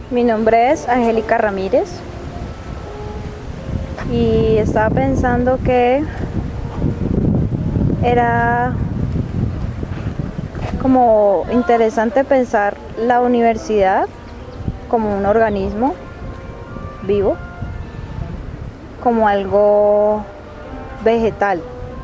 Mi nombre es Angélica Ramírez y estaba pensando que era como interesante pensar la universidad como un organismo vivo, como algo vegetal,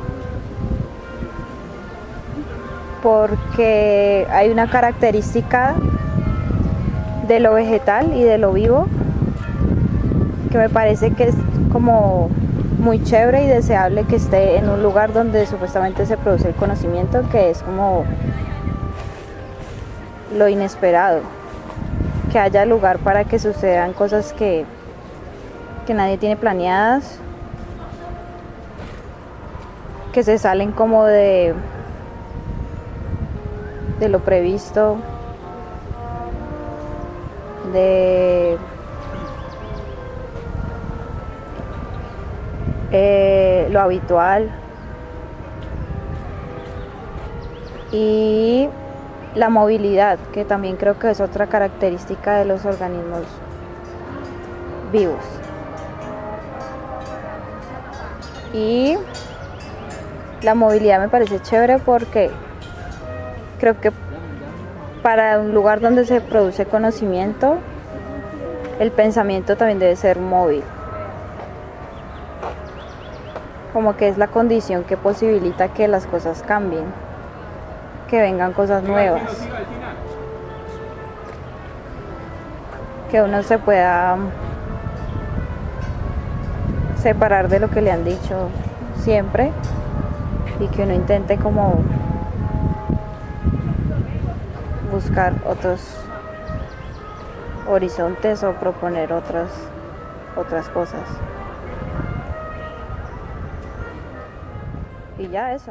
porque hay una característica de lo vegetal y de lo vivo que me parece que es como muy chévere y deseable que esté en un lugar donde supuestamente se produce el conocimiento, que es como lo inesperado, que haya lugar para que sucedan cosas que nadie tiene planeadas, que se salen como de lo previsto, de lo habitual, y la movilidad, que también creo que es otra característica de los organismos vivos. Y la movilidad me parece chévere porque creo que para un lugar donde se produce conocimiento, el pensamiento también debe ser móvil. Como que es la condición que posibilita que las cosas cambien, que vengan cosas nuevas, que uno se pueda separar de lo que le han dicho siempre y que uno intente como buscar otros horizontes o proponer otras cosas. Y ya eso.